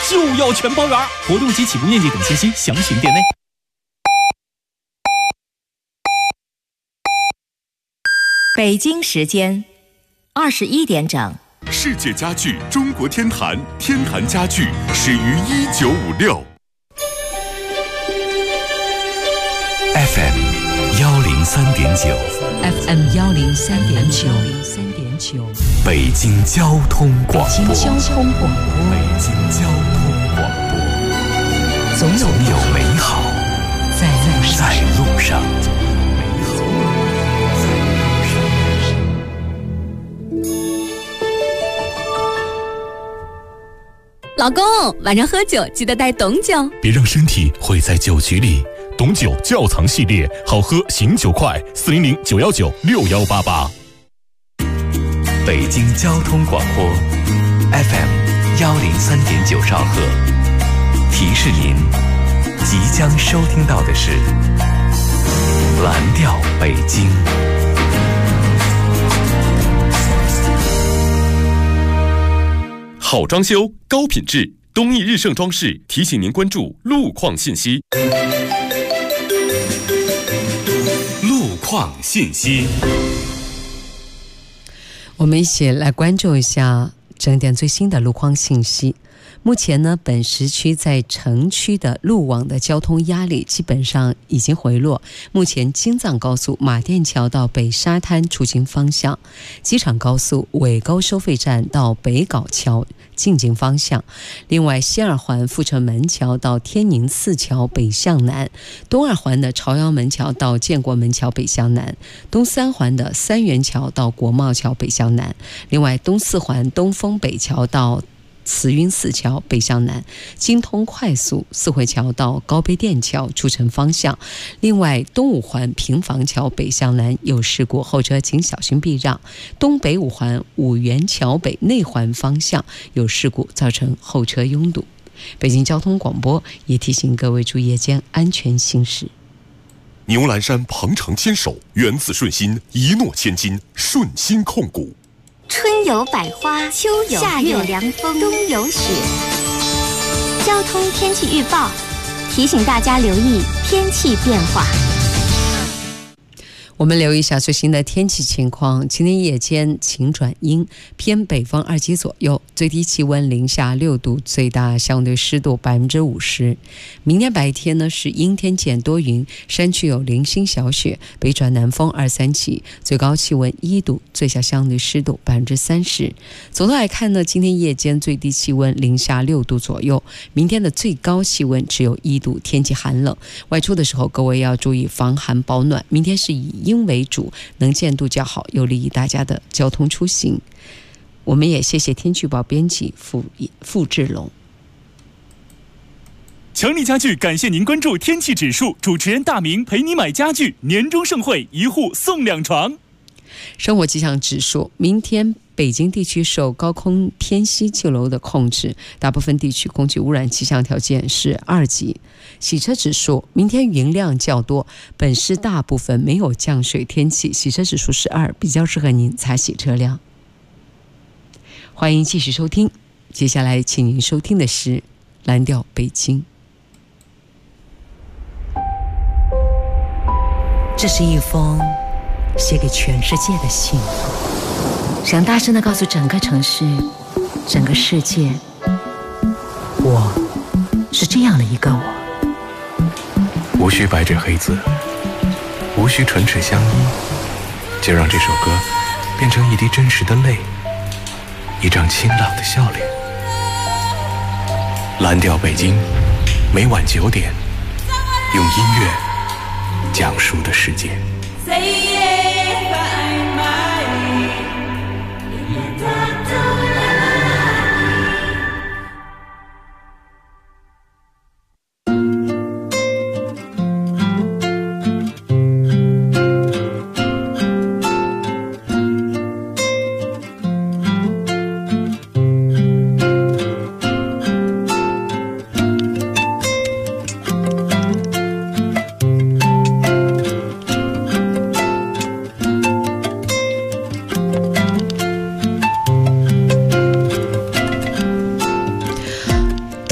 就要全包圆。活动及起步面积等信息详询店内。 北京时间21点整。 世界家具中国天坛，天坛家具始于1956。FM 103.9 FM 103.9 北京交通广播。 北京交通广播。总有美好在路上。 老公，晚上喝酒记得带董酒， 别让身体毁在酒局里。董酒窖藏系列，好喝醒酒快，400-919-6188。 北京交通广播 FM 103.9兆赫，提示您即将收听到的是蓝调北京。 好装修，高品质，东义日盛装饰提醒您关注路况信息。路况信息， 我们一起来关注一下整点最新的路况信息。目前呢，本时区在城区的路网的交通压力基本上已经回落。目前京藏高速马甸桥到北沙滩出行方向，机场高速尾沟收费站到北碕桥进京方向。另外，西二环阜成门桥到天宁寺桥北向南，东二环的朝阳门桥到建国门桥北向南，东三环的三元桥到国贸桥北向南。另外，东四环东风北桥到慈云寺桥北向南，京通快速四惠桥到高碑店桥出城方向。另外，东五环平房桥北向南有事故，后车请小心避让。东北五环五元桥北内环方向有事故，造成后车拥堵。北京交通广播也提醒各位注意夜间安全行驶。 牛栏山鹏程牵手，原子顺心，一诺千金，顺心控股。 春有百花，秋有夏有凉风，冬有雪。交通天气预报提醒大家留意天气变化。 我们留意一下最新的天气情况。今天夜间晴转阴，偏北风2级左右，最低气温零下6度，最大相对湿度50%。明天白天呢是阴天见多云，山区有零星小雪，北转南风2-3级，最高气温1度，最小相对湿度30%。总的来看呢，今天夜间最低气温零下6度左右，明天的最高气温只有1度，天气寒冷。外出的时候各位要注意防寒保暖。明天是以阴为主，能见度较好，有利于大家的交通出行。我们也谢谢天气预报编辑付志龙。 强力家具感谢您关注天气指数，主持人大明陪你买家具，年终盛会，1户送2床。 生活气象指数，明天北京地区受高空偏西气流的控制，大部分地区空气污染气象条件是2级。洗车指数，明天云量较多，本市大部分没有降水天气，洗车指数是2，比较适合您擦洗车辆。欢迎继续收听，接下来请您收听的是蓝调北京。 这是一封写给全世界的信，想大声地告诉整个城市，整个世界，我是这样的一个我。 无需白纸黑字，无需唇齿相依，就让这首歌变成一滴真实的泪，一张清朗的笑脸。蓝调北京，每晚9点，用音乐讲述的世界。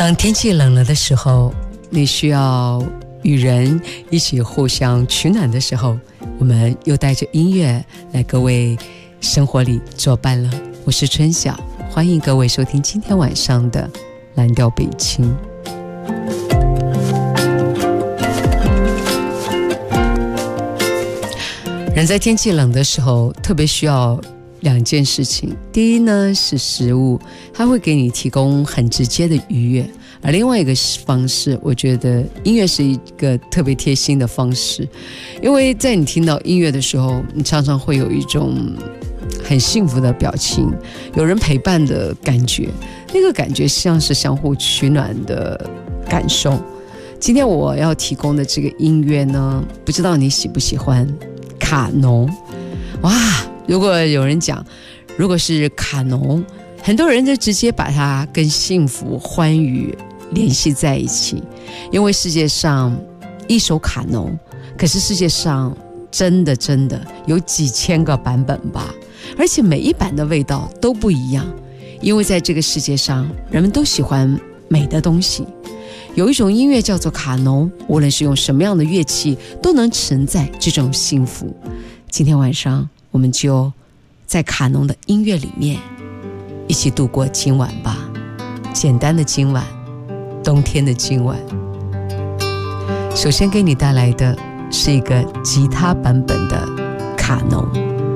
当天气冷了的时候，你需要与人一起互相取暖的时候，我们又带着音乐来各位生活里作伴了。我是春晓，欢迎各位收听今天晚上的蓝调北京。人在天气冷的时候特别需要两件事情，第一呢是食物，它会给你提供很直接的愉悦，而另外一个方式，我觉得音乐是一个特别贴心的方式，因为在你听到音乐的时候，你常常会有一种很幸福的表情，有人陪伴的感觉，那个感觉像是相互取暖的感受。今天我要提供的这个音乐呢，不知道你喜不喜欢卡农。哇，如果有人讲如果是卡农，很多人就直接把它跟幸福欢愉联系在一起，因为世界上一首卡农，可是世界上真的有几千个版本吧，而且每一版的味道都不一样，因为在这个世界上人们都喜欢美的东西，有一种音乐叫做卡农，无论是用什么样的乐器都能承载这种幸福。今天晚上我们就在卡农的音乐里面一起度过今晚吧，简单的今晚，冬天的今晚。首先给你带来的是一个吉他版本的卡农。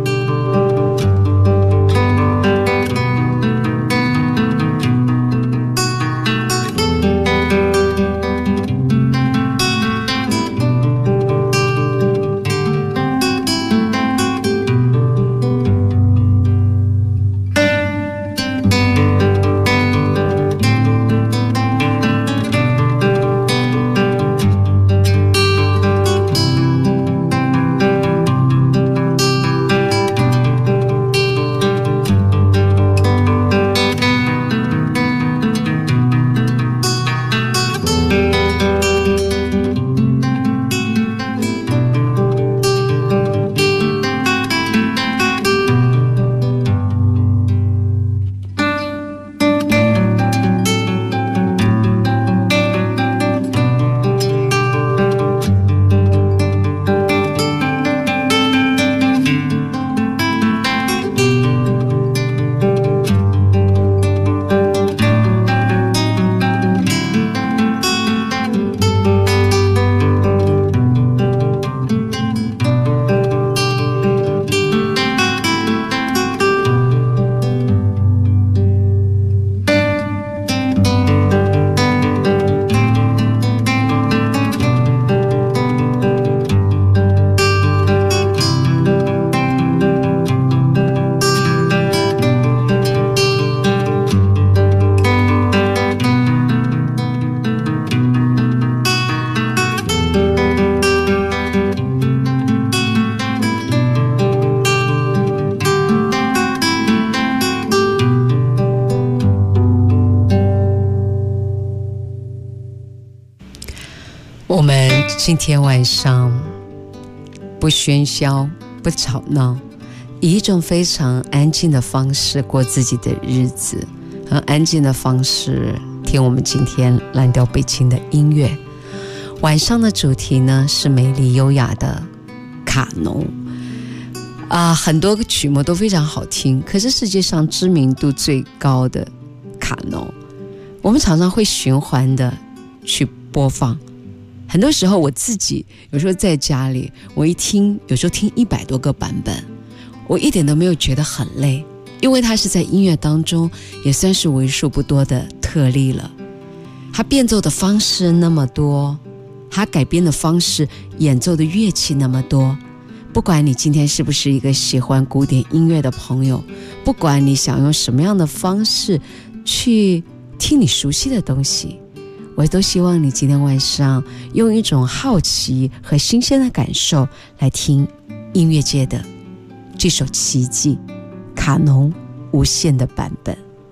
我们今天晚上不喧嚣不吵闹，以一种非常安静的方式过自己的日子，很安静的方式听我们今天蓝调北京的音乐。晚上的主题呢是美丽优雅的卡农很多个曲目都非常好听，可是世界上知名度最高的卡农，我们常常会循环的去播放。很多时候我自己有时候在家里，我一听，有时候听100多个版本，我一点都没有觉得很累，因为它是在音乐当中也算是为数不多的特例了。它变奏的方式那么多，它改编的方式，演奏的乐器那么多，不管你今天是不是一个喜欢古典音乐的朋友，不管你想用什么样的方式去听你熟悉的东西，我都希望你今天晚上用一种好奇和新鲜的感受来听音乐界的这首奇迹卡农无限的版本。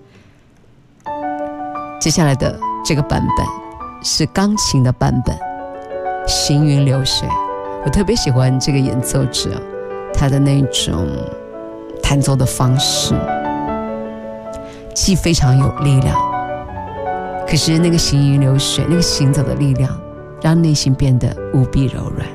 接下来的这个版本是钢琴的版本，行云流水。我特别喜欢这个演奏者，他的那种弹奏的方式既非常有力量， 可是那个行云流水，那个行走的力量，让内心变得无比柔软。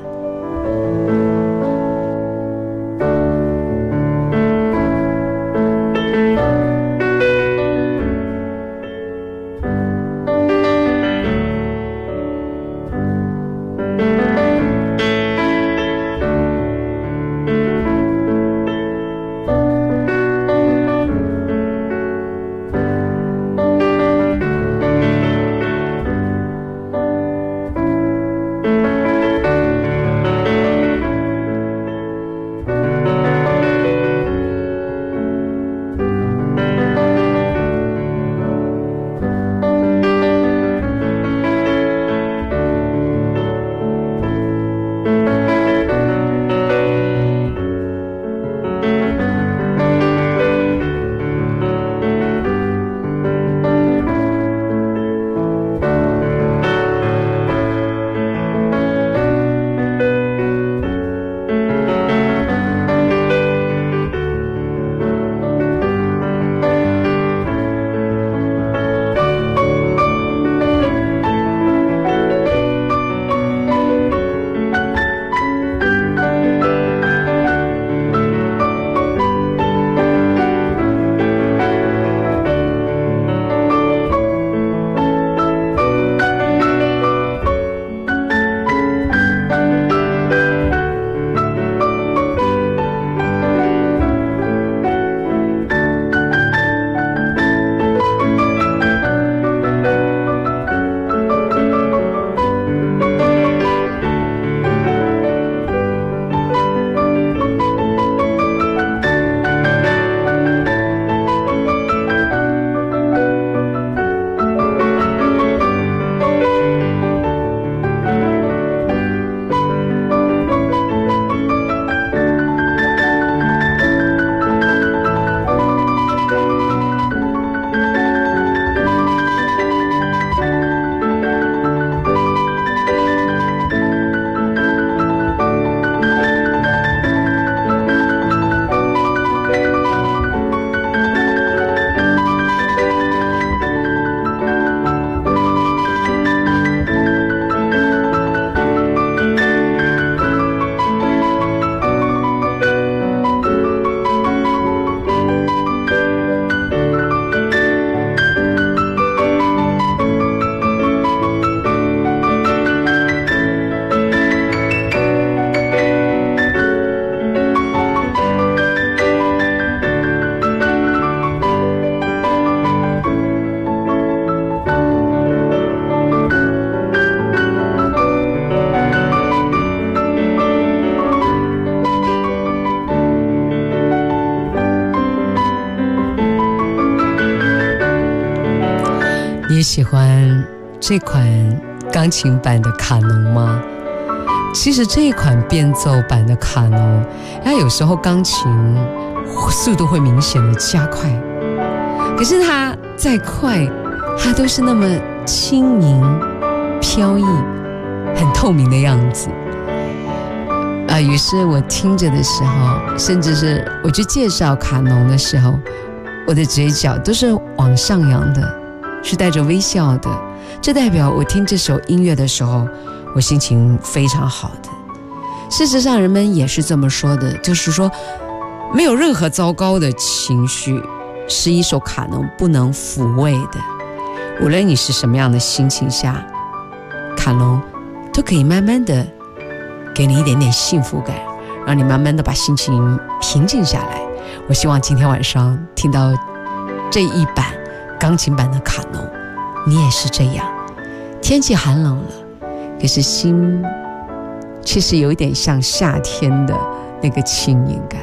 你喜欢这款钢琴版的卡农吗？其实这一款变奏版的卡农，它有时候钢琴速度会明显的加快，可是它再快，它都是那么轻盈、飘逸、很透明的样子。于是我听着的时候，甚至是我去介绍卡农的时候，我的嘴角都是往上扬的，是带着微笑的。这代表我听这首音乐的时候，我心情非常好的。事实上人们也是这么说的，就是说没有任何糟糕的情绪是一首卡农不能抚慰的。无论你是什么样的心情下，卡农都可以慢慢的给你一点点幸福感，让你慢慢的把心情平静下来。我希望今天晚上听到这一版钢琴版的卡农，你也是这样。天气寒冷了，可是心其实有一点像夏天的那个轻盈感。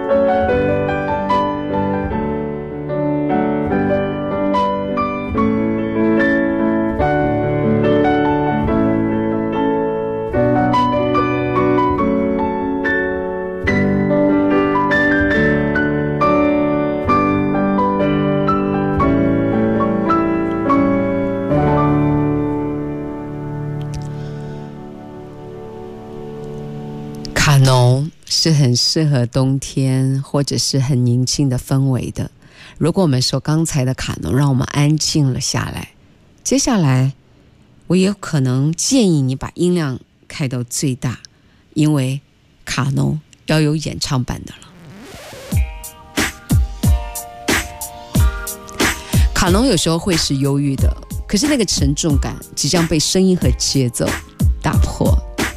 卡农是很适合冬天或者是很宁静的氛围的。如果我们说刚才的卡农让我们安静了下来， 接下来我也有可能建议你把音量开到最大，因为卡农要有演唱版的了。卡农有时候会是忧郁的，可是那个沉重感即将被声音和节奏打破。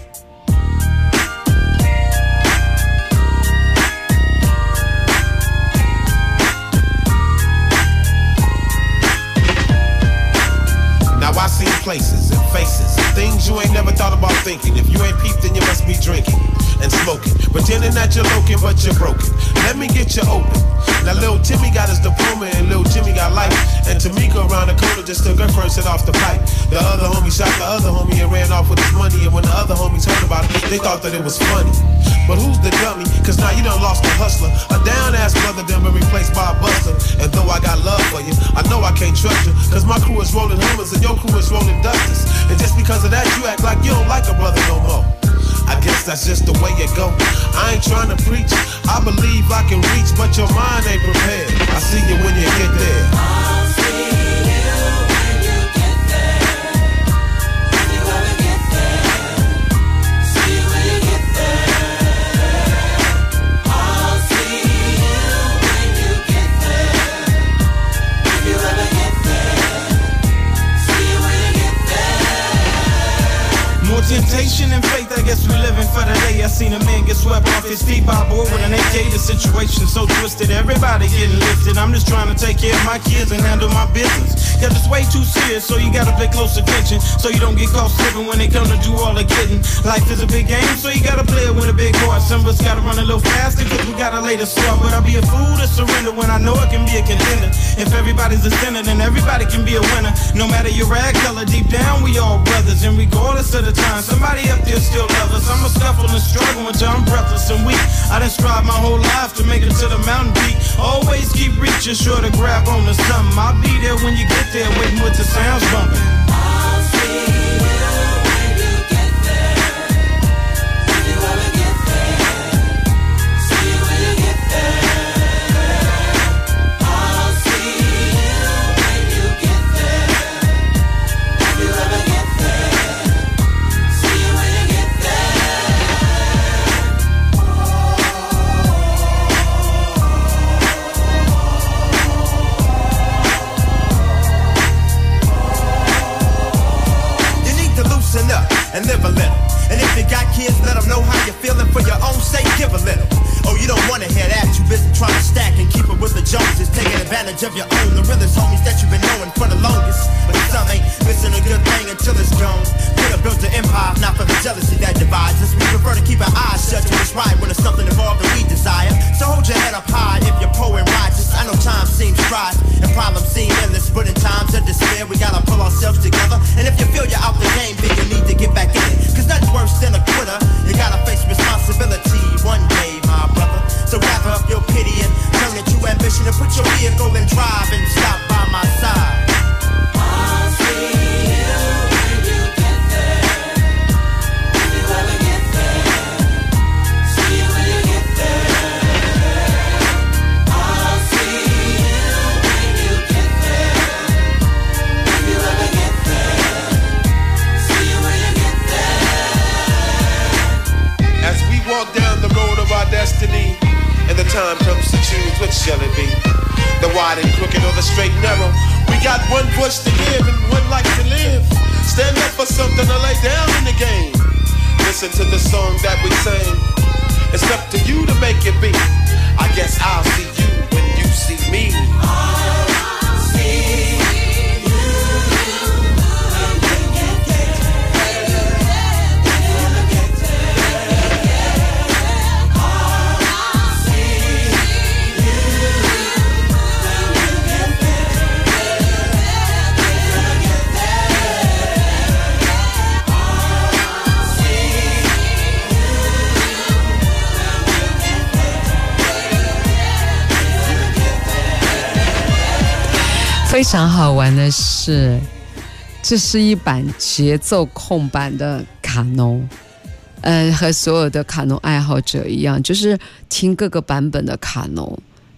Now I see places and faces, things you ain't never thought about thinking. If you ain't peeped, then you must be drinking and smoking, pretending that you're looking, but you're broken. Let me get you open. Now little Timmy got his diploma and little Jimmy got life, and Tamika around the corner just took her first hit off the pipe. The other homie shot the other homie and ran off with his money, and when the other homies heard about it, they thought that it was funny. But who's the dummy? Cause now you done lost a hustler, a down-ass brother done been replaced by a buster. And though I got love for you, I know I can't trust you, cause my crew is rolling Hummers and your crew is rolling Dusters. And just because of that, you act like you don't like a brother no more. I guess that's just the way it go. I ain't trying to preach, I believe I can reach, but your mind ain't prepared. I see you when you get there. I'll see you when you get there. If you ever get there. See you when you get there. I'll see you when you get there. If you ever get there. See you when you get there. More temptation and faith, I guess we living for the day. I seen a man get swept off his feet by a boy with an AK. The situation so twisted, everybody getting lifted. I'm just trying to take care of my kids and handle my business. Cause it's way too serious, so you gotta pay close attention, so you don't get caught slipping when they come to do all the getting. Life is a big game, so you gotta play it with a big heart. Some of us gotta run a little faster, cause we gotta lay the start. But I'll be a fool to surrender when I know it can be a contender. If everybody's a sinner, then everybody can be a winner. No matter your rag color, deep down we all brothers. And regardless of the time, somebody up there still loves us. I'ma scuffle and struggle until I'm breathless and weak. I done strive my whole life to make it to the mountain peak. Always keep reaching, sure to grab on to something. I'll be there when you get there, waiting with the sounds bumping. I'll see you when you get there. If you ever get there. See you when you get there. I'll see you when you get there. If you ever get there. See you when you get up and live a little. And if you got kids, let them know how you're feeling. For your own sake, give a little. Oh, you don't wanna hear that. You busy trying to stack and keep it with the Joneses, taking advantage of your own, the realest homies that you've been knowing for the longest. But some ain't missing a good thing until it's gone. Could have built an empire, not for the jealousy that divides us. We prefer to keep our eyes shut to what's right when it's something involved that we desire. So hold your head up high if you're poor and righteous. I know time seems strife and problems seem endless, but in times of despair we gotta pull ourselves together. And if you feel you're out the game, then you need to get back in it. Cause nothing's worse than a quitter. You gotta face responsibility one day, my brother. So gather up your pity and turn it to ambition, and put your vehicle in drive and stop by my side. I'll see you when you get there. If you ever get there. See you when you get there. I'll see you when you get there. If you ever get there. See you when you get there. As we walk down the road of our destiny, and the time comes to choose, which shall it be? The wide and crooked or the straight and narrow? We got one voice to give and one life to live. Stand up for something to lay down in the game. Listen to the song that we sing. It's up to you to make it be. I guess I'll see you when you see me. I'll see you. 非常好玩的是，这是一版节奏控版的卡农，和所有的卡农爱好者一样，就是听各个版本的卡农，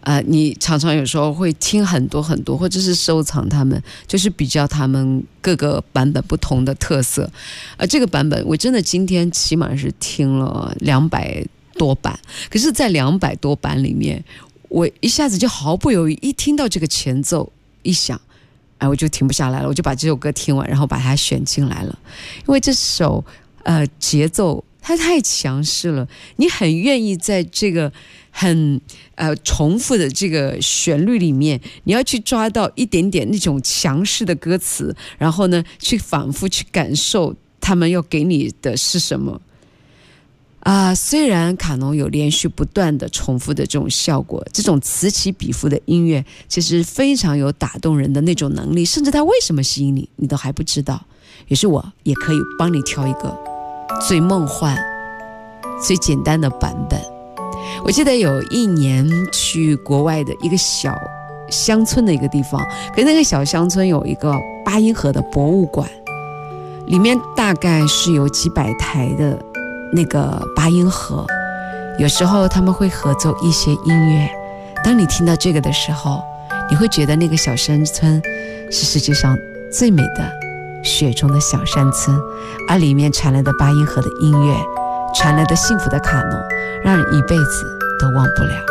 你常常有时候会听很多很多，或者是收藏他们，就是比较他们各个版本不同的特色。这个版本我真的今天起码是听了200多版，可是在200多版里面，我一下子就毫不犹豫，一听到这个前奏一响，我就停不下来了，我就把这首歌听完，然后把它选进来了。因为这首节奏它太强势了，你很愿意在这个很重复的这个旋律里面，你要去抓到一点点那种强势的歌词，然后呢去反复去感受他们要给你的是什么。虽然卡农有连续不断的重复的这种效果，这种此起彼伏的音乐其实非常有打动人的那种能力，甚至它为什么吸引你，你都还不知道。于是我也可以帮你挑一个最梦幻最简单的版本。我记得有一年去国外的一个小乡村的一个地方，可是那个小乡村有一个八音盒的博物馆，里面大概是有几百台的那个八音盒，有时候他们会合奏一些音乐。当你听到这个的时候，你会觉得那个小山村是世界上最美的雪中的小山村，而里面传来的八音盒的音乐，传来的幸福的卡农，让人一辈子都忘不了。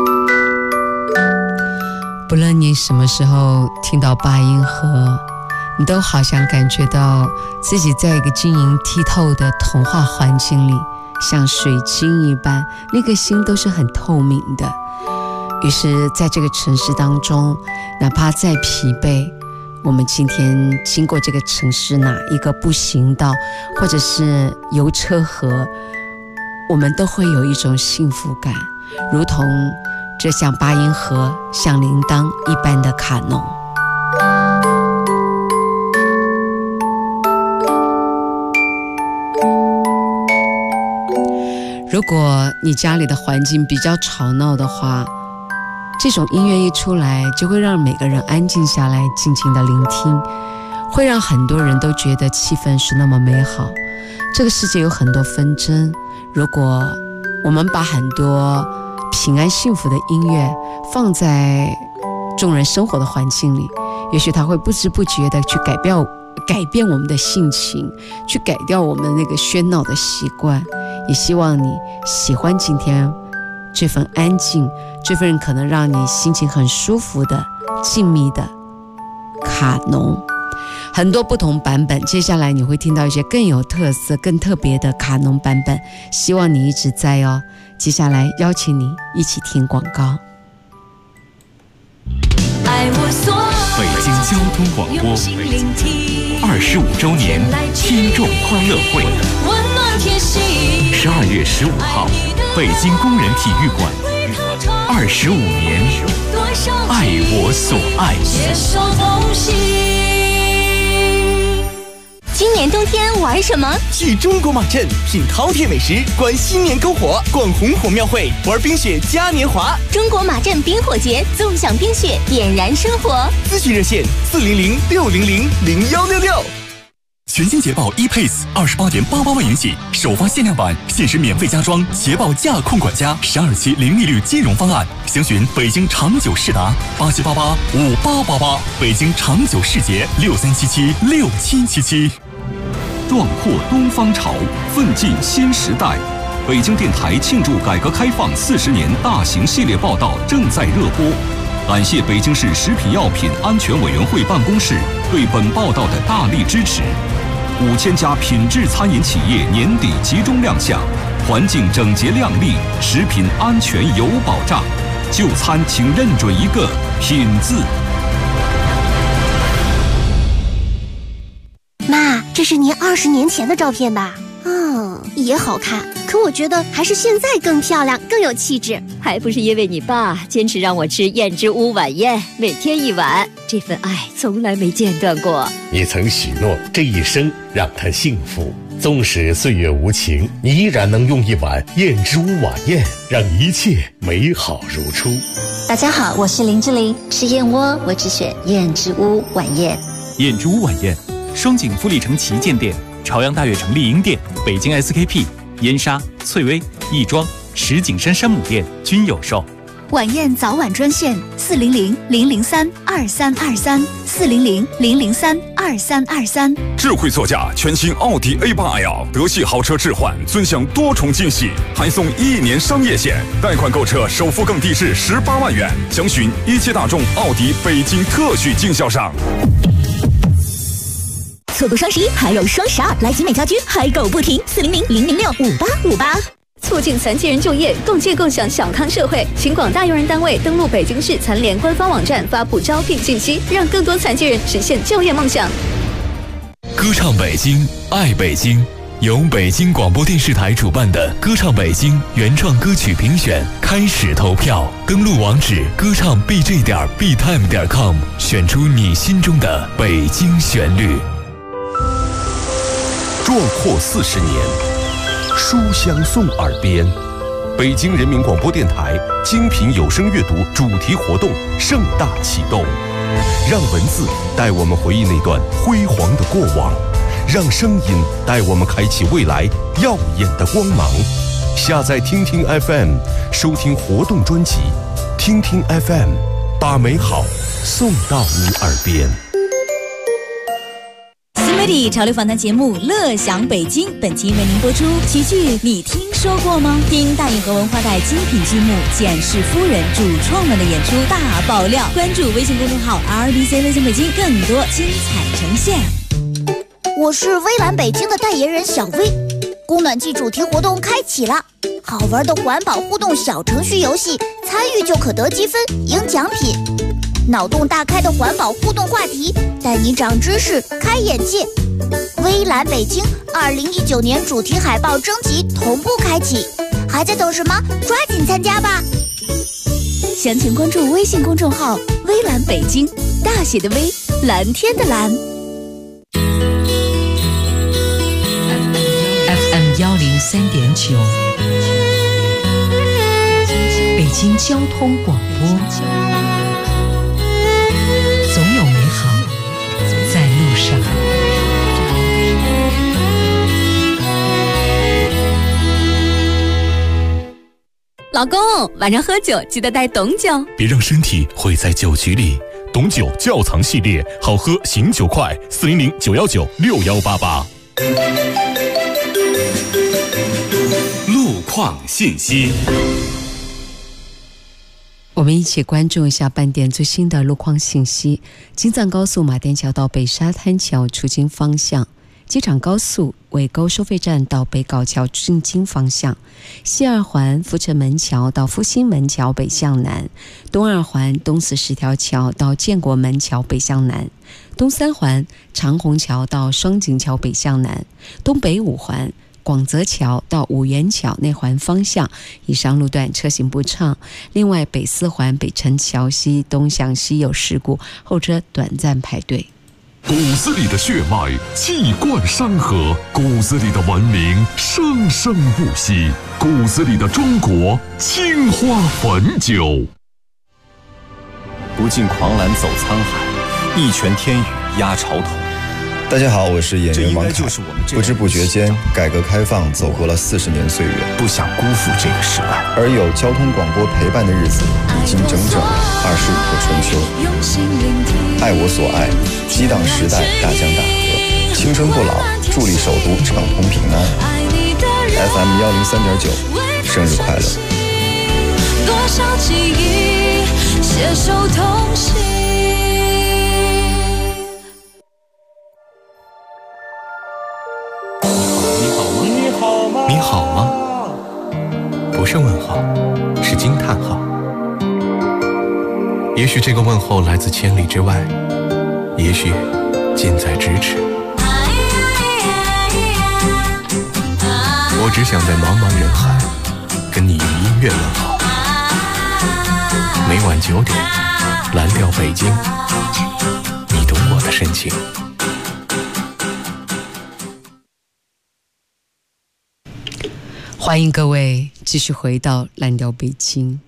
不论你什么时候听到八音盒， 你都好像感觉到自己在一个晶莹剔透的童话环境里，像水晶一般，那个心都是很透明的。于是在这个城市当中，哪怕再疲惫，我们今天经过这个城市哪一个步行道或者是游车河，我们都会有一种幸福感，如同这像八音盒、像铃铛一般的卡农。如果你家里的环境比较吵闹的话，这种音乐一出来，就会让每个人安静下来，静静的聆听，会让很多人都觉得气氛是那么美好。这个世界有很多纷争，如果我们把很多平安幸福的音乐放在众人生活的环境里，也许它会不知不觉的去改变我们的性情，去改掉我们那个喧闹的习惯。也希望你喜欢今天这份安静，这份可能让你心情很舒服的静谧的卡农，很多不同版本。接下来你会听到一些更有特色更特别的卡农版本，希望你一直在哦。接下来邀请你一起听广告。 北京交通广播25周年听众欢乐会，12月15号，北京工人体育馆，25年，爱我所爱。 今年冬天玩什么？ 去中国马镇品饕餮美食，观新年篝火，逛红火庙会，玩冰雪嘉年华。 中国马镇冰火节，纵享冰雪，点燃生活。 咨询热线400-600-0166。 全新捷豹 ePace28.88万元起，首发限量版，限时免费加装捷豹驾控管家12期零利率金融方案。详询北京长久世达87885888，北京长久世捷63776777。 壮阔东方潮，奋进新时代。北京电台庆祝改革开放40年大型系列报道正在热播。感谢北京市食品药品安全委员会办公室对本报道的大力支持。5000家品质餐饮企业年底集中亮相，环境整洁亮丽，食品安全有保障。就餐请认准一个品字。 妈，这是您20年前的照片吧？也好看，可我觉得还是现在更漂亮，更有气质。 还不是因为你爸坚持让我吃燕之屋晚宴，每天1碗，这份爱从来没间断过。 你曾许诺这一生让他幸福，纵使岁月无情，你依然能用1碗燕之屋晚宴让一切美好如初。 大家好，我是林志玲，吃燕窝我只选燕之屋晚宴。 燕之屋晚宴，双井富力城旗舰店、朝阳大悦城丽婴店、北京 SKP、燕莎、翠微、亦庄、石景山山姆店均有售。 晚宴早晚专线400-003-2323，400-003-2323。 智慧座驾全新奥迪 A8L， 德系豪车置换，尊享多重惊喜，还送1年商业险，贷款购车首付更低至18万元。详询一汽大众奥迪北京特许经销商。 错过双11还有双12，来集美家居嗨购不停，400-006-5858。 促进残疾人就业，共建共享小康社会。请广大用人单位登录北京市残联官方网站，发布招聘信息，让更多残疾人实现就业梦想。 歌唱北京，爱北京，由北京广播电视台主办的歌唱北京原创歌曲评选开始投票，登录网址歌唱 bj.btime.com， 选出你心中的北京旋律。 壮阔40年，书香送耳边。北京人民广播电台精品有声阅读主题活动盛大启动，让文字带我们回忆那段辉煌的过往，让声音带我们开启未来耀眼的光芒。下载听听 FM， 收听活动专辑，听听 FM， 把美好送到你耳边。 新媒体潮流访谈节目《乐享北京》，本期为您播出喜剧《你听说》。 说过吗？听大运河文化带精品剧目《简氏夫人》主创们的演出大爆料，关注微信公众号 RBC 微信北京，更多精彩呈现。 我是微蓝北京的代言人小薇，供暖季主题活动开启了，好玩的环保互动小程序游戏，参与就可得积分赢奖品。脑洞大开的环保互动话题，带你长知识开眼界。微蓝北京2019年主题海报征集同步开启，还在等什么？抓紧参加吧！ 详情关注微信公众号微蓝北京，大写的微，蓝天的蓝。 FM 103.9，北京交通广播，总有美好在路上。 老公，晚上喝酒记得带董酒， 别让身体毁在酒局里。董酒窖藏系列，好喝醒酒快，400-919-6188。 路况信息， 我们一起关注一下半点最新的路况信息。京藏高速马甸桥到北沙滩桥出京方向，机场高速尾沟收费站到北碏桥进京方向，西二环阜成门桥到复兴门桥北向南，东二环东四十条桥到建国门桥北向南，东三环长虹桥到双井桥北向南，东北五环广泽桥到五元桥内环方向，以上路段车行不畅。另外，北四环北辰桥西东向西有事故，后车短暂排队。 骨子里的血脉气贯山河，骨子里的文明生生不息，骨子里的中国青花汾酒。 不尽狂澜走沧海，一拳天宇压潮头。 大家好，我是演员王凯。不知不觉间，改革开放走过了40年岁月， 不想辜负这个时代。 而有交通广播陪伴的日子，已经整整25个春秋。爱我所爱，激荡时代大江大河，青春不老，助力首都畅通平安。FM 103.9，生日快乐！ 多少记忆携手同行。 你好吗？不是问号，是惊叹号。也许这个问候来自千里之外，也许近在咫尺。我只想在茫茫人海跟你用音乐问好。每晚9点，蓝调北京，你懂我的深情。 欢迎各位继续回到蓝调北京。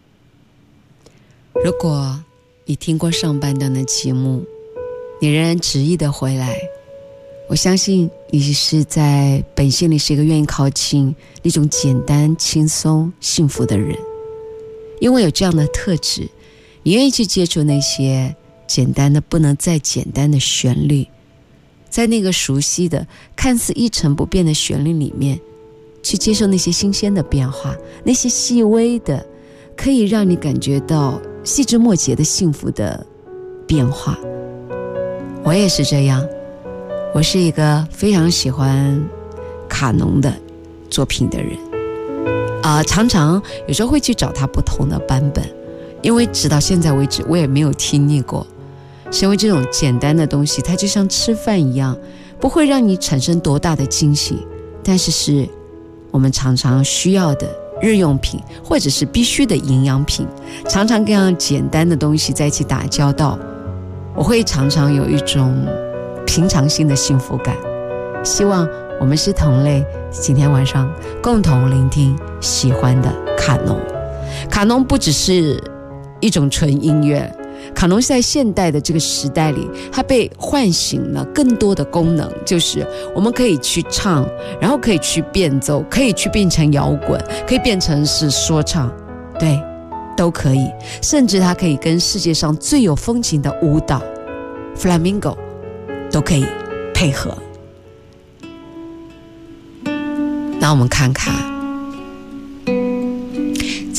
如果你听过上半段的节目，你仍然执意的回来，我相信你是在本性里是一个愿意靠近那种简单轻松幸福的人。因为有这样的特质，你愿意去接触那些简单的不能再简单的旋律，在那个熟悉的看似一成不变的旋律里面去接受那些新鲜的变化，那些细微的可以让你感觉到细枝末节的幸福的变化。我也是这样，我是一个非常喜欢卡农的作品的人常常有时候会去找他不同的版本，因为直到现在为止我也没有听腻过。是因为这种简单的东西它就像吃饭一样，不会让你产生多大的惊喜，但是是我们常常需要的日用品，或者是必须的营养品。常常跟这样简单的东西在一起打交道，我会常常有一种平常心的幸福感。希望我们是同类，今天晚上共同聆听喜欢的卡农。卡农不只是一种纯音乐，卡农在现代的这个时代里，它被唤醒了更多的功能，就是我们可以去唱，然后可以去变奏，可以去变成摇滚，可以变成是说唱，对，都可以。甚至它可以跟世界上最有风情的舞蹈 Flamingo 都可以配合。那我们看看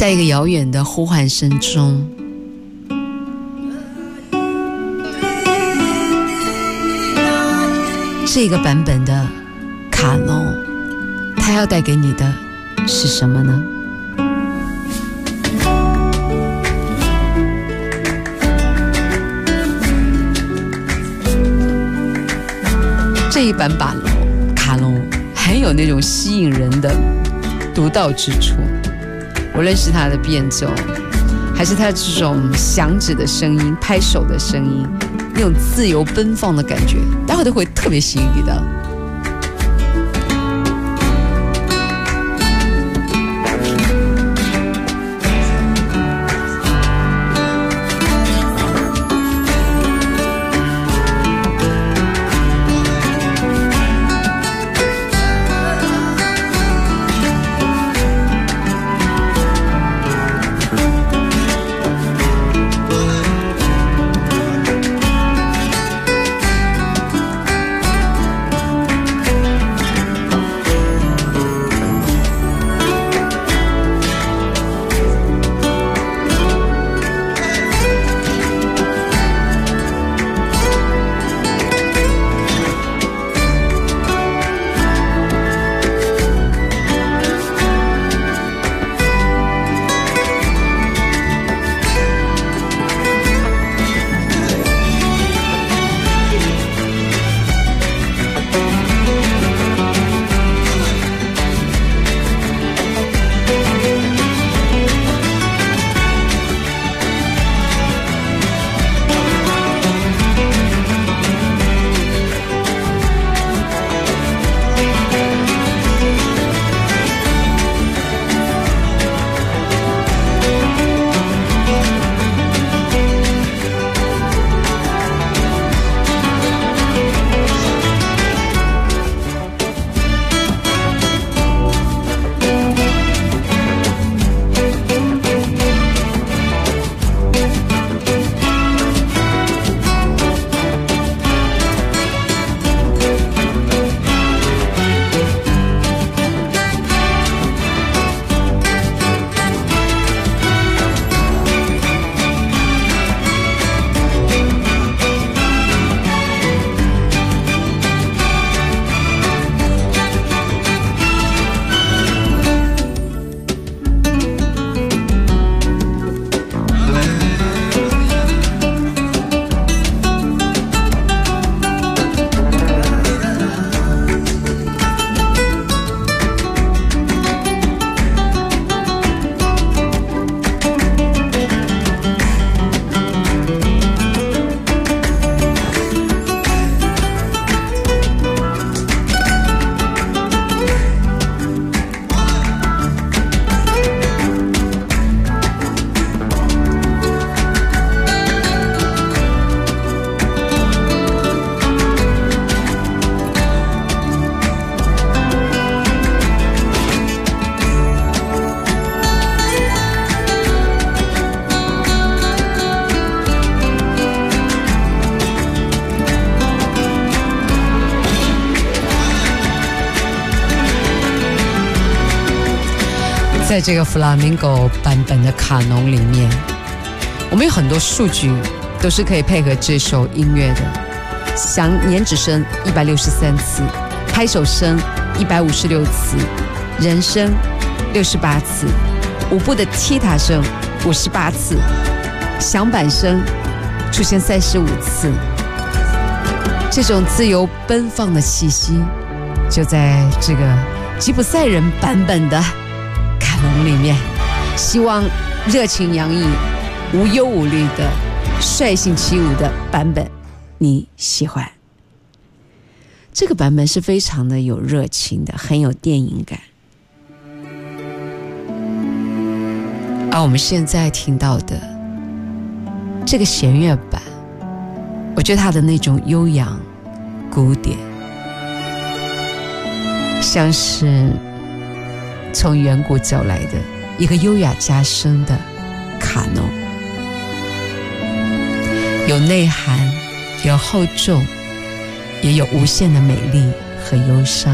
在一个遥远的呼唤声中，这个版本的卡农，它要带给你的是什么呢？这一版卡农很有那种吸引人的独到之处，无论是他的变奏，还是他这种响指的声音、拍手的声音，那种自由奔放的感觉，待会都会特别吸引你的。在这个 Flamingo 版本的卡农里面，我们有很多数据都是可以配合这首音乐的。响捻指声163次，拍手声156次，人声68次，舞步的踢踏声58次，响板声出现35次。这种自由奔放的气息，就在这个吉普赛人版本的卡农里面。希望热情洋溢、无忧无虑的率性起舞的版本你喜欢。这个版本是非常的有热情的，很有电影感。而我们现在听到的这个弦乐版，我觉得它的那种悠扬古典，像是从远古走来的一个优雅加深的卡农，有内涵，有厚重，也有无限的美丽和忧伤。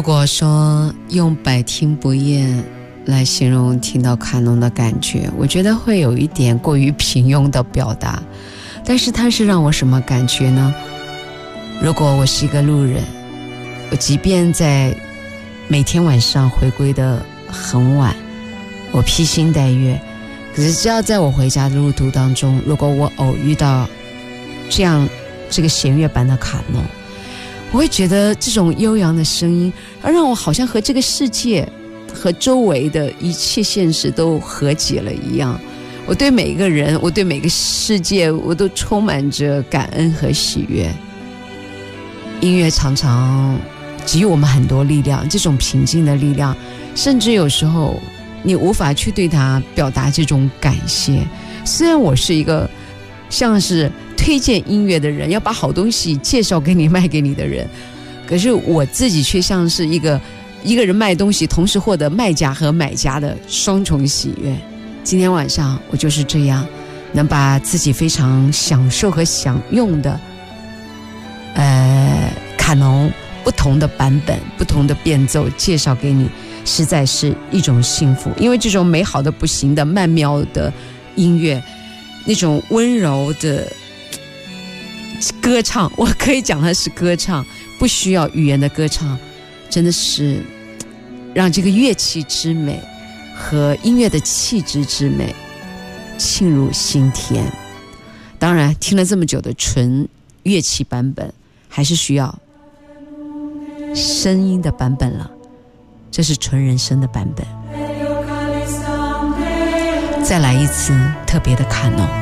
果说用百听不厌来形容听到卡农的感觉，我觉得会有一点过于平庸的表达，但是它是让我什么感觉呢？如果我是一个路人，我即便在每天晚上回归的很晚，我披星戴月，可是只要在我回家的路途当中，如果我偶遇到这个弦乐版的卡农，我会觉得这种悠扬的声音让我好像和这个世界和周围的一切现实都和解了一样。我对每一个人，我对每个世界，我都充满着感恩和喜悦。音乐常常给予我们很多力量，这种平静的力量，甚至有时候你无法去对它表达这种感谢。虽然我是一个像是推荐音乐的人，要把好东西介绍给你卖给你的人，可是我自己却像是一个人卖东西，同时获得卖家和买家的双重喜悦。今天晚上我就是这样，能把自己非常享受和享用的卡农不同的版本、不同的变奏介绍给你，实在是一种幸福。因为这种美好的不行的曼妙的音乐，那种温柔的歌唱，我可以讲它是歌唱，不需要语言的歌唱，真的是让这个乐器之美和音乐的气质之美沁入心田。当然听了这么久的纯乐器版本，还是需要声音的版本了，这是纯人声的版本。再来一次特别的卡农。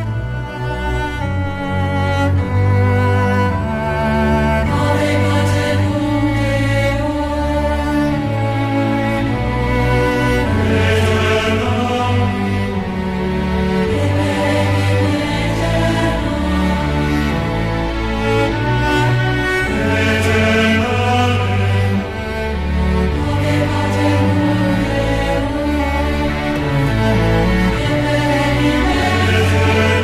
Thank you.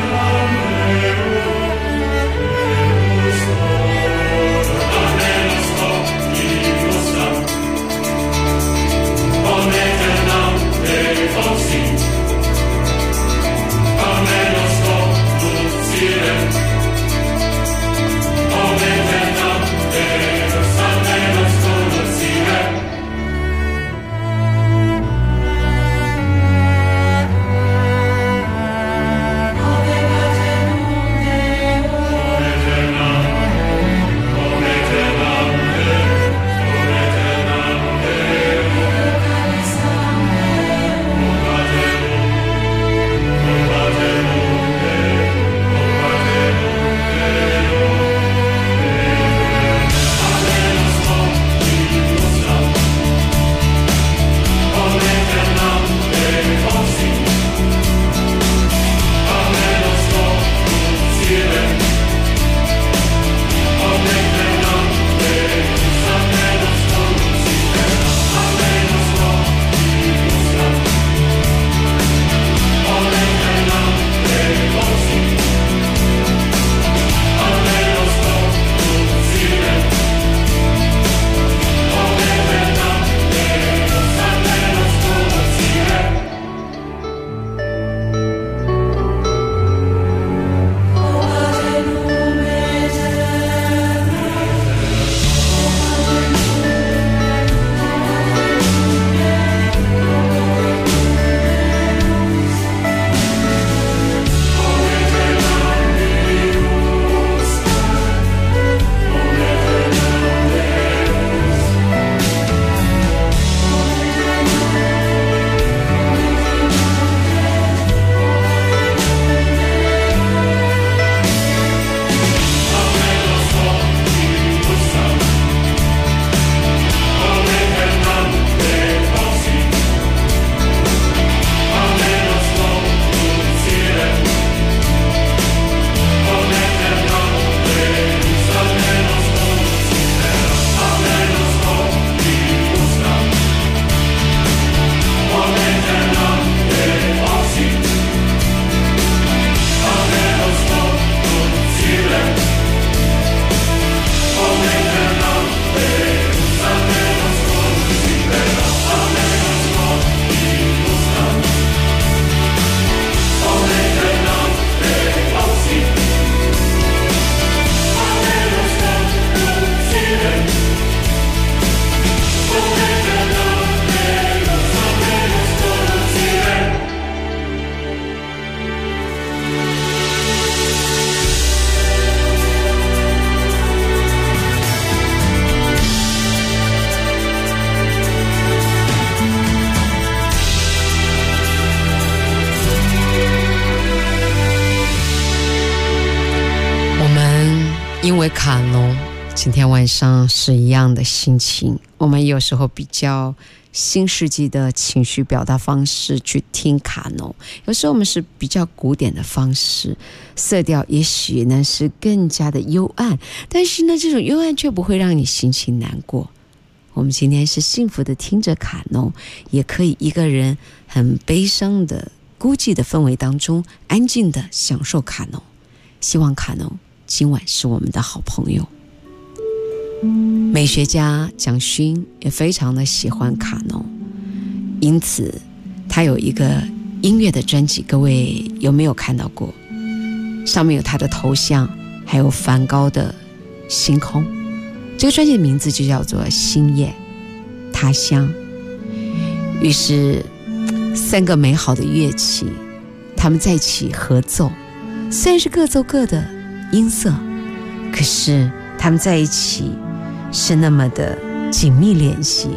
因为卡农今天晚上是一样的心情，我们有时候比较新世纪的情绪表达方式去听卡农，有时候我们是比较古典的方式，色调也许呢是更加的幽暗，但是呢这种幽暗却不会让你心情难过。我们今天是幸福的听着卡农，也可以一个人很悲伤的孤寂的氛围当中安静的享受卡农。希望卡农今晚是我们的好朋友。美学家蒋勋也非常的喜欢卡农，因此他有一个音乐的专辑，各位有没有看到过？上面有他的头像，还有梵高的星空。这个专辑的名字就叫做《星夜他乡》。于是三个美好的乐器他们在一起合奏，虽然是各奏各的音色，可是他们在一起是那么的紧密联系，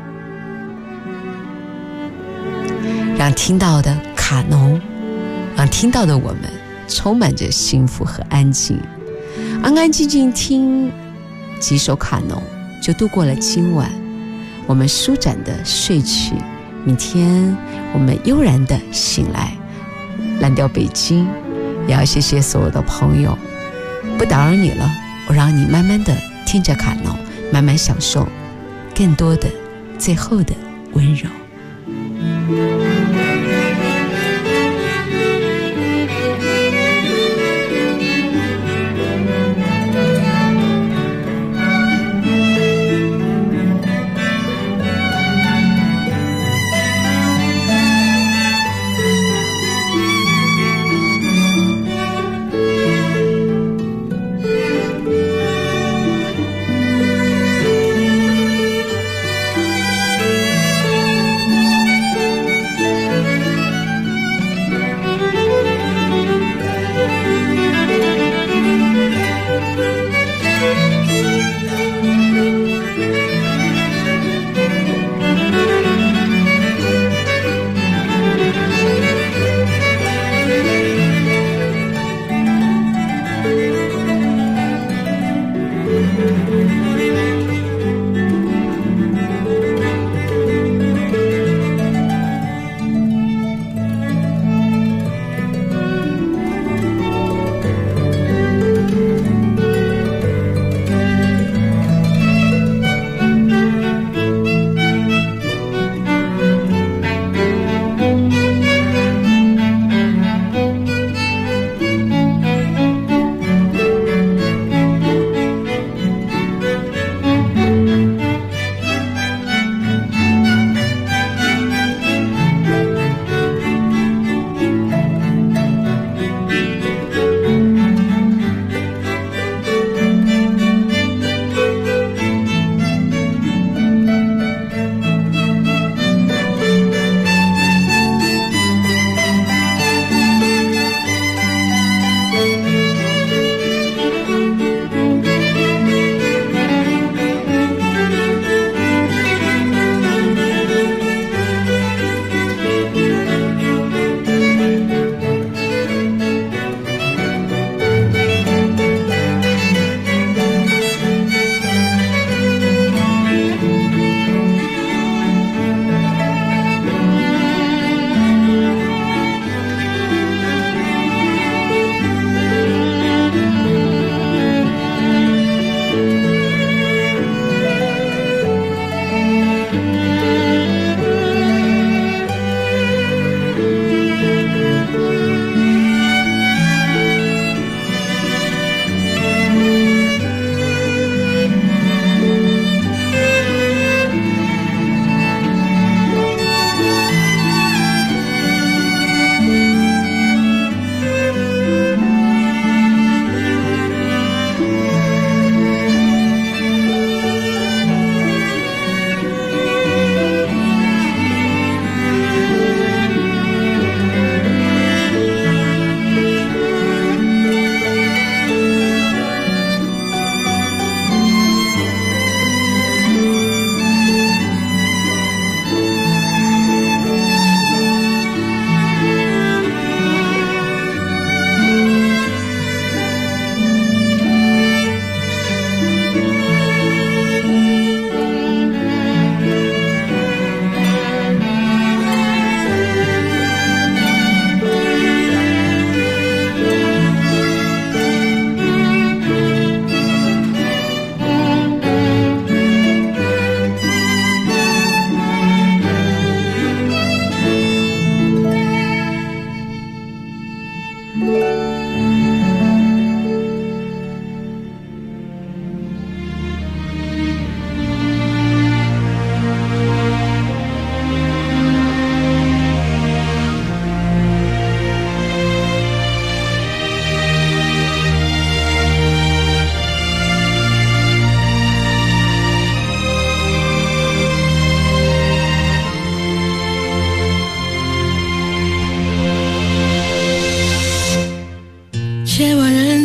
让听到的卡农，让听到的我们充满着幸福和安静，安安静静听几首卡农，就度过了今晚。我们舒展的睡去，明天我们悠然的醒来。蓝调北京也要谢谢所有的朋友，不打扰你了，我让你慢慢的听着卡农，慢慢享受更多的最后的温柔。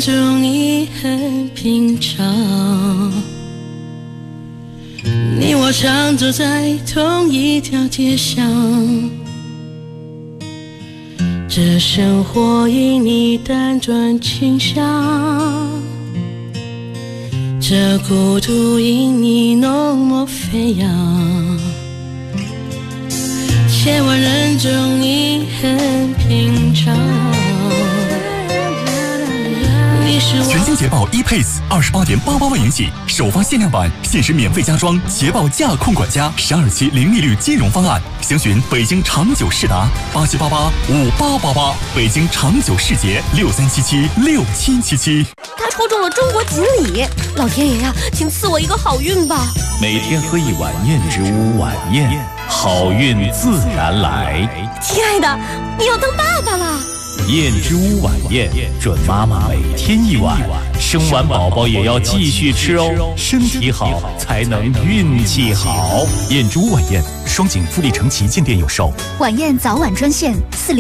中你很平常，你我常走在同一条街上，这生活因你单转倾向，这孤独因你浓墨飞扬，千万人中你很平常。 全新捷豹 ePace 28.88万元起，首发限量版，限时免费加装捷豹驾控管家12期零利率金融方案，详询北京长久世达87885888，北京长久世捷63776777。 他抽中了中国锦鲤，老天爷呀，请赐我一个好运吧！ 每天喝一碗燕之屋晚宴，好运自然来。 亲爱的，你要当爸爸了。 燕之屋晚宴，准妈妈每天一碗，生完宝宝也要继续吃哦，身体好才能运气好。燕之屋晚宴，双井富力城旗舰店有售。 晚宴早晚专线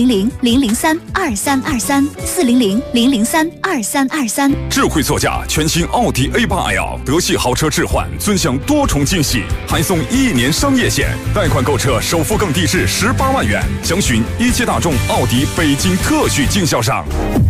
400-003-2323，400-003-2323。 智慧座驾，全新奥迪 A8L， 德系豪车置换，尊享多重惊喜，还送1年商业险，贷款购车首付更低至18万元。详询一汽大众奥迪北京特许经销商。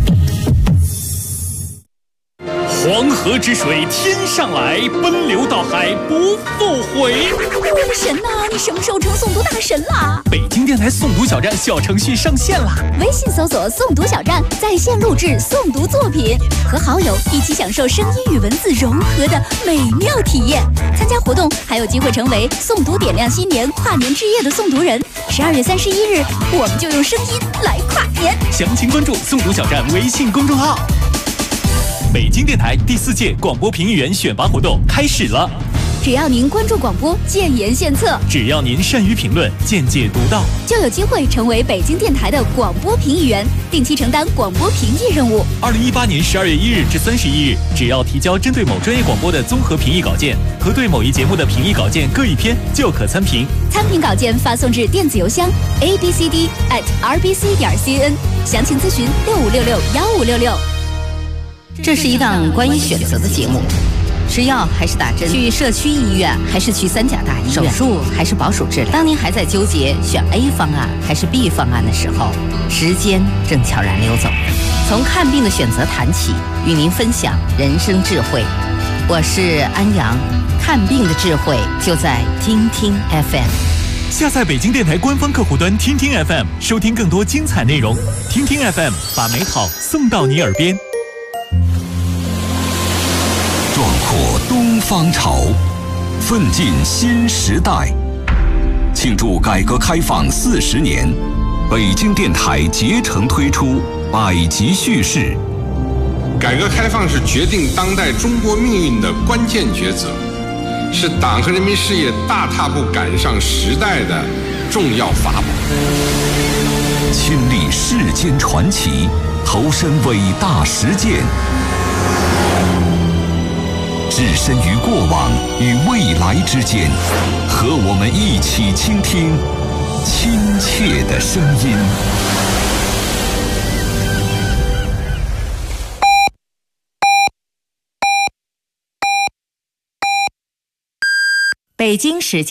黄河之水天上来，奔流到海不复回。 我的神呐，你什么时候成诵读大神啦？ 北京电台诵读小站小程序上线啦！ 微信搜索诵读小站，在线录制诵读作品，和好友一起享受声音与文字融合的美妙体验。参加活动还有机会成为诵读点亮新年跨年之夜的诵读人。12月31日，我们就用声音来跨年。 详情关注诵读小站微信公众号。北京电台第4届广播评议员选拔活动开始了。 只要您关注广播，建言献策； 只要您善于评论，见解独到， 就有机会成为北京电台的广播评议员，定期承担广播评议任务。 2018年12月1日至31日，只要提交针对某专业广播的综合评议稿件和对某一节目的评议稿件各1篇，就可参评。 参评稿件发送至电子邮箱 abcd@rbc.cn， 详情咨询65661566。 这是一档关于选择的节目。吃药还是打针？去社区医院还是去3甲大医院？手术还是保守治疗？当您还在纠结选 A 方案还是 B 方案的时候，时间正悄然溜走。从看病的选择谈起，与您分享人生智慧。我是安阳，看病的智慧就在听听 FM。 下载北京电台官方客户端听听 FM， 收听更多精彩内容。听听 FM， 把美好送到你耳边。 壮阔东方潮，奋进新时代。庆祝改革开放40年，北京电台竭诚推出百集叙事。 改革开放是决定当代中国命运的关键抉择，是党和人民事业大踏步赶上时代的重要法宝。 亲历世间传奇，投身伟大实践。置身于过往与未来之间，和我们一起倾听亲切的声音。 北京时间